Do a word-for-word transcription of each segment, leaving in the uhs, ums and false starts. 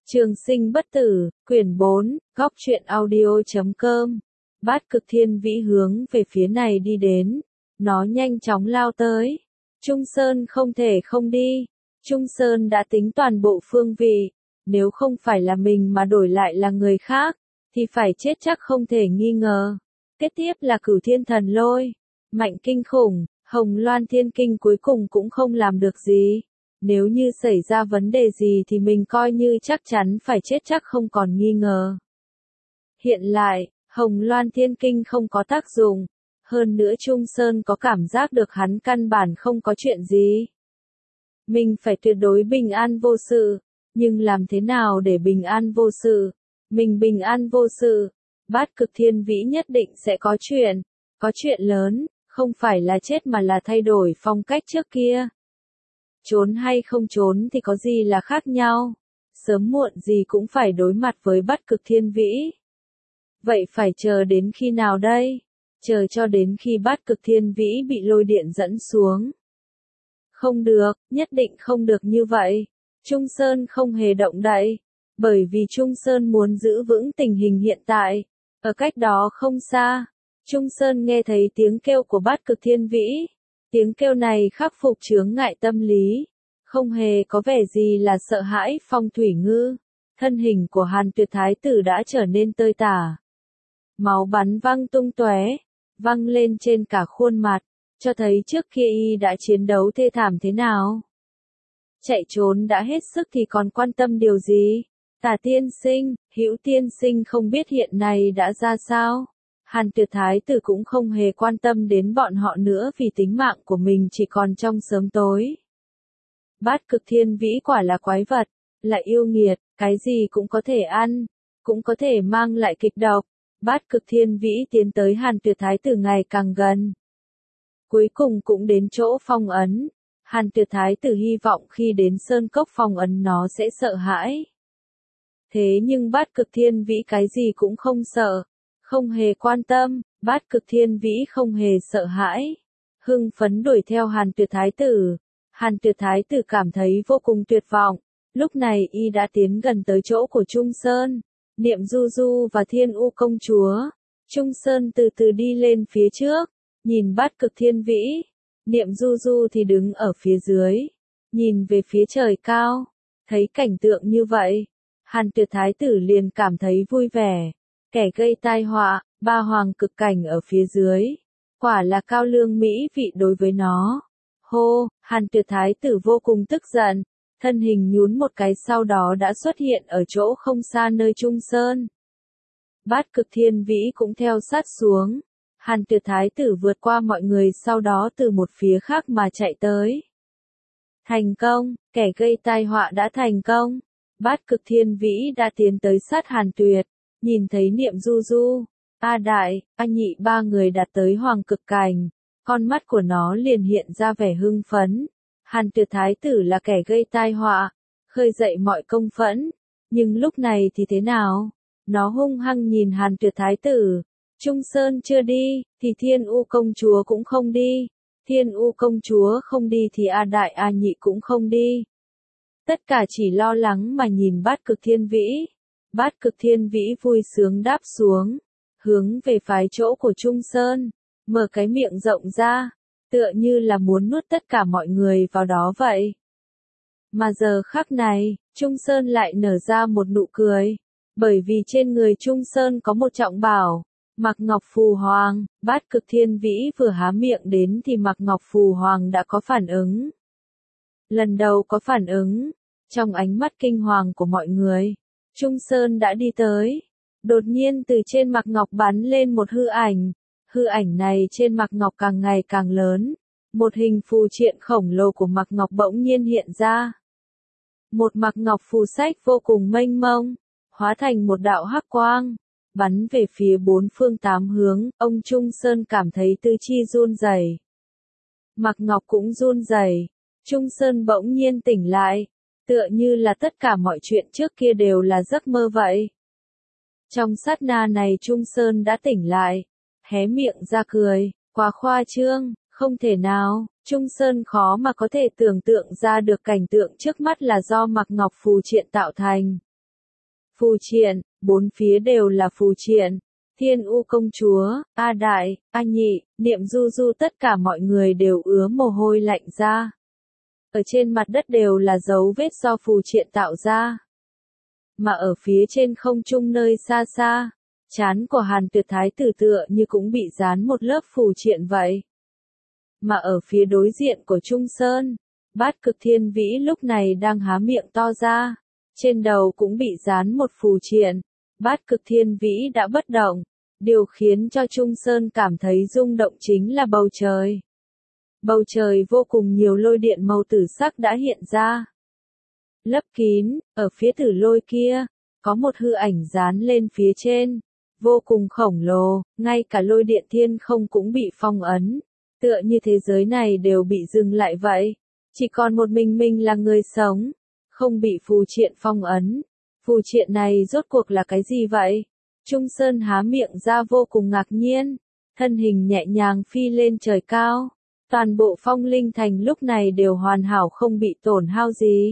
Trường sinh bất tử, quyển bốn, góc truyện audio chấm com. Bát Cực Thiên Vĩ hướng về phía này đi đến. Nó nhanh chóng lao tới. Trung Sơn không thể không đi. Trung Sơn đã tính toàn bộ phương vị. Nếu không phải là mình mà đổi lại là người khác, thì phải chết chắc không thể nghi ngờ. Tiếp tiếp là Cửu Thiên Thần Lôi. Mạnh kinh khủng, Hồng Loan Thiên Kinh cuối cùng cũng không làm được gì. Nếu như xảy ra vấn đề gì thì mình coi như chắc chắn phải chết chắc không còn nghi ngờ. Hiện lại, Hồng Loan Thiên Kinh không có tác dụng. Hơn nữa Trung Sơn có cảm giác được hắn căn bản không có chuyện gì. Mình phải tuyệt đối bình an vô sự. Nhưng làm thế nào để bình an vô sự? Mình bình an vô sự. Bát Cực Thiên Vĩ nhất định sẽ có chuyện. Có chuyện lớn, không phải là chết mà là thay đổi phong cách trước kia. Trốn hay không trốn thì có gì là khác nhau. Sớm muộn gì cũng phải đối mặt với Bát Cực Thiên Vĩ. Vậy phải chờ đến khi nào đây? Chờ cho đến khi Bát Cực Thiên Vĩ bị lôi điện dẫn xuống. Không được, nhất định không được như vậy. Trung Sơn không hề động đậy. Bởi vì Trung Sơn muốn giữ vững tình hình hiện tại. Ở cách đó không xa, Trung Sơn nghe thấy tiếng kêu của Bát Cực Thiên Vĩ. Tiếng kêu này khắc phục chướng ngại tâm lý. Không hề có vẻ gì là sợ hãi Phong Thủy Ngư. Thân hình của Hàn Tuyệt Thái Tử đã trở nên tơi tả. Máu bắn văng tung tóe, văng lên trên cả khuôn mặt, cho thấy trước kia y đã chiến đấu thê thảm thế nào. Chạy trốn đã hết sức thì còn quan tâm điều gì? Tả tiên sinh, Hữu tiên sinh không biết hiện nay đã ra sao? Hàn Tuyệt Thái Tử cũng không hề quan tâm đến bọn họ nữa vì tính mạng của mình chỉ còn trong sớm tối. Bát Cực Thiên Vĩ quả là quái vật, là yêu nghiệt, cái gì cũng có thể ăn, cũng có thể mang lại kịch độc. Bát Cực Thiên Vĩ tiến tới Hàn Tuyệt Thái Tử ngày càng gần. Cuối cùng cũng đến chỗ phong ấn. Hàn Tuyệt Thái Tử hy vọng khi đến sơn cốc phong ấn nó sẽ sợ hãi. Thế nhưng Bát Cực Thiên Vĩ cái gì cũng không sợ. Không hề quan tâm, Bát Cực Thiên Vĩ không hề sợ hãi. Hưng phấn đuổi theo Hàn Tuyệt Thái Tử. Hàn Tuyệt Thái Tử cảm thấy vô cùng tuyệt vọng. Lúc này y đã tiến gần tới chỗ của Trung Sơn, Niệm Du Du và Thiên U công chúa. Trung Sơn từ từ đi lên phía trước, nhìn Bát Cực Thiên Vĩ. Niệm Du Du thì đứng ở phía dưới, nhìn về phía trời cao. Thấy cảnh tượng như vậy, Hàn Tuyệt Thái Tử liền cảm thấy vui vẻ. Kẻ gây tai họa, ba hoàng cực cảnh ở phía dưới. Quả là cao lương mỹ vị đối với nó. Hô, Hàn Tuyệt Thái Tử vô cùng tức giận. Thân hình nhún một cái sau đó đã xuất hiện ở chỗ không xa nơi Trung Sơn. Bát Cực Thiên Vĩ cũng theo sát xuống. Hàn Tuyệt Thái Tử vượt qua mọi người sau đó từ một phía khác mà chạy tới. Thành công, kẻ gây tai họa đã thành công. Bát Cực Thiên Vĩ đã tiến tới sát Hàn Tuyệt. Nhìn thấy Niệm Du Du, A Đại, A Nhị ba người đạt tới hoàng cực cảnh. Con mắt của nó liền hiện ra vẻ hưng phấn. Hàn Tuyệt Thái Tử là kẻ gây tai họa, khơi dậy mọi công phẫn. Nhưng lúc này thì thế nào? Nó hung hăng nhìn Hàn Tuyệt Thái Tử. Trung Sơn chưa đi, thì Thiên U công chúa cũng không đi. Thiên U công chúa không đi thì A Đại A Nhị cũng không đi. Tất cả chỉ lo lắng mà nhìn Bát Cực Thiên Vĩ. Bát Cực Thiên Vĩ vui sướng đáp xuống, hướng về phái chỗ của Trung Sơn, mở cái miệng rộng ra, tựa như là muốn nuốt tất cả mọi người vào đó vậy. Mà giờ khắc này, Trung Sơn lại nở ra một nụ cười, bởi vì trên người Trung Sơn có một trọng bảo, Mạc Ngọc Phù Hoàng. Bát Cực Thiên Vĩ vừa há miệng đến thì Mạc Ngọc Phù Hoàng đã có phản ứng. Lần đầu có phản ứng, trong ánh mắt kinh hoàng của mọi người, Trung Sơn đã đi tới. Đột nhiên từ trên Mạc Ngọc bắn lên một hư ảnh. Hư ảnh này trên Mạc Ngọc càng ngày càng lớn. Một hình phù triện khổng lồ của Mạc Ngọc bỗng nhiên hiện ra. Một Mạc Ngọc phù sách vô cùng mênh mông, hóa thành một đạo hắc quang, bắn về phía bốn phương tám hướng. Ông Trung Sơn cảm thấy tứ chi run rẩy. Mạc Ngọc cũng run rẩy. Trung Sơn bỗng nhiên tỉnh lại. Tựa như là tất cả mọi chuyện trước kia đều là giấc mơ vậy. Trong sát na này Trung Sơn đã tỉnh lại, hé miệng ra cười, quá khoa trương, không thể nào. Trung Sơn khó mà có thể tưởng tượng ra được cảnh tượng trước mắt là do Mạc Ngọc phù triện tạo thành. Phù triện, bốn phía đều là phù triện. Thiên U công chúa, A Đại, A Nhị, Niệm Du Du tất cả mọi người đều ứa mồ hôi lạnh ra. Ở trên mặt đất đều là dấu vết do phù triện tạo ra. Mà ở phía trên không trung nơi xa xa, trán của Hàn Tuyệt Thái tử tựa như cũng bị dán một lớp phù triện vậy. Mà ở phía đối diện của Trung Sơn, Bát Cực Thiên Vĩ lúc này đang há miệng to ra, trên đầu cũng bị dán một phù triện. Bát Cực Thiên Vĩ đã bất động, điều khiến cho Trung Sơn cảm thấy rung động chính là bầu trời. Bầu trời vô cùng nhiều lôi điện màu tử sắc đã hiện ra. Lấp kín, ở phía tử lôi kia, có một hư ảnh dán lên phía trên, vô cùng khổng lồ, ngay cả lôi điện thiên không cũng bị phong ấn, tựa như thế giới này đều bị dừng lại vậy, chỉ còn một mình mình là người sống, không bị phù triện phong ấn. Phù triện này rốt cuộc là cái gì vậy? Trung Sơn há miệng ra vô cùng ngạc nhiên, thân hình nhẹ nhàng phi lên trời cao, toàn bộ Phong Linh Thành lúc này đều hoàn hảo không bị tổn hao gì.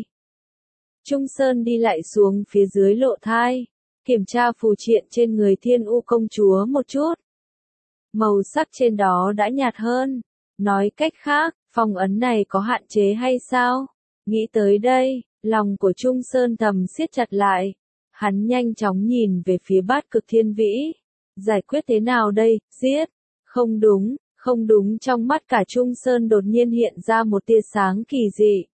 Trung Sơn đi lại xuống phía dưới lộ thai, kiểm tra phù triện trên người Thiên U công chúa một chút. Màu sắc trên đó đã nhạt hơn, nói cách khác, phong ấn này có hạn chế hay sao? Nghĩ tới đây, lòng của Trung Sơn thầm siết chặt lại, hắn nhanh chóng nhìn về phía Bát Cực Thiên Vĩ. Giải quyết thế nào đây, giết? Không đúng, không đúng trong mắt cả Trung Sơn đột nhiên hiện ra một tia sáng kỳ dị.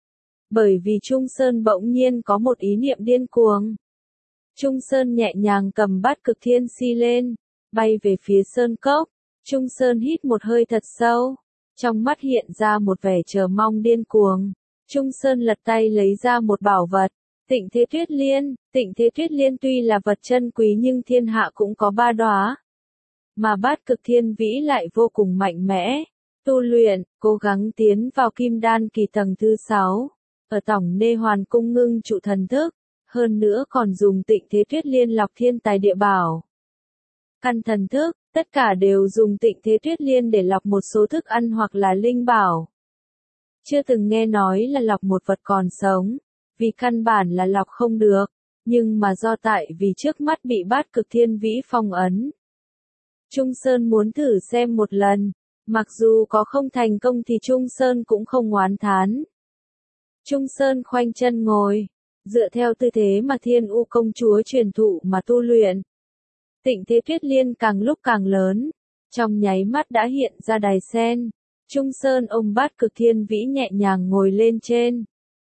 Bởi vì Trung Sơn bỗng nhiên có một ý niệm điên cuồng. Trung Sơn nhẹ nhàng cầm Bát Cực Thiên Si lên, bay về phía Sơn Cốc. Trung Sơn hít một hơi thật sâu, trong mắt hiện ra một vẻ chờ mong điên cuồng. Trung Sơn lật tay lấy ra một bảo vật, Tịnh Thế Tuyết Liên. Tịnh Thế Tuyết Liên tuy là vật chân quý nhưng thiên hạ cũng có ba đóa. Mà Bát Cực Thiên Vĩ lại vô cùng mạnh mẽ, tu luyện, cố gắng tiến vào Kim Đan kỳ tầng thứ sáu, ở tổng Nê Hoàn cung ngưng trụ thần thức, hơn nữa còn dùng Tịnh Thế Tuyết Liên lọc thiên tài địa bảo. Căn thần thức, tất cả đều dùng Tịnh Thế Tuyết Liên để lọc một số thức ăn hoặc là linh bảo. Chưa từng nghe nói là lọc một vật còn sống, vì căn bản là lọc không được, nhưng mà do tại vì trước mắt bị Bát Cực Thiên Vĩ phong ấn. Trung Sơn muốn thử xem một lần, mặc dù có không thành công thì Trung Sơn cũng không oán thán. Trung Sơn khoanh chân ngồi, dựa theo tư thế mà Thiên U công chúa truyền thụ mà tu luyện. Tịnh Thế Tuyết Liên càng lúc càng lớn, trong nháy mắt đã hiện ra đài sen. Trung Sơn ôm Bát Cực Thiên Vĩ nhẹ nhàng ngồi lên trên.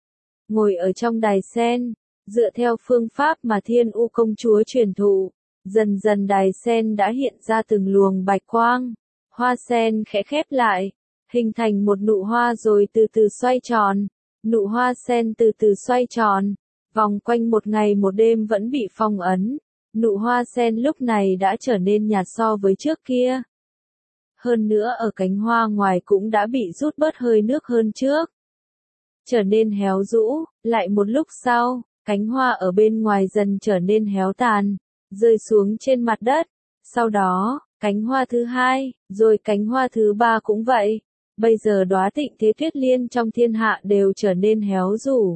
Ngồi ở trong đài sen, dựa theo phương pháp mà Thiên U công chúa truyền thụ, dần dần đài sen đã hiện ra từng luồng bạch quang. Hoa sen khẽ khép lại, hình thành một nụ hoa rồi từ từ xoay tròn. Nụ hoa sen từ từ xoay tròn, vòng quanh một ngày một đêm vẫn bị phong ấn. Nụ hoa sen lúc này đã trở nên nhạt so với trước kia. Hơn nữa ở cánh hoa ngoài cũng đã bị rút bớt hơi nước hơn trước. Trở nên héo rũ, lại một lúc sau, cánh hoa ở bên ngoài dần trở nên héo tàn, rơi xuống trên mặt đất. Sau đó, cánh hoa thứ hai, rồi cánh hoa thứ ba cũng vậy. Bây giờ đóa Tịnh Thế Tuyết Liên trong thiên hạ đều trở nên héo rũ.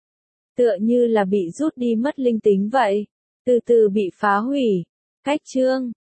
Tựa như là bị rút đi mất linh tính vậy, từ từ bị phá hủy. Cách chương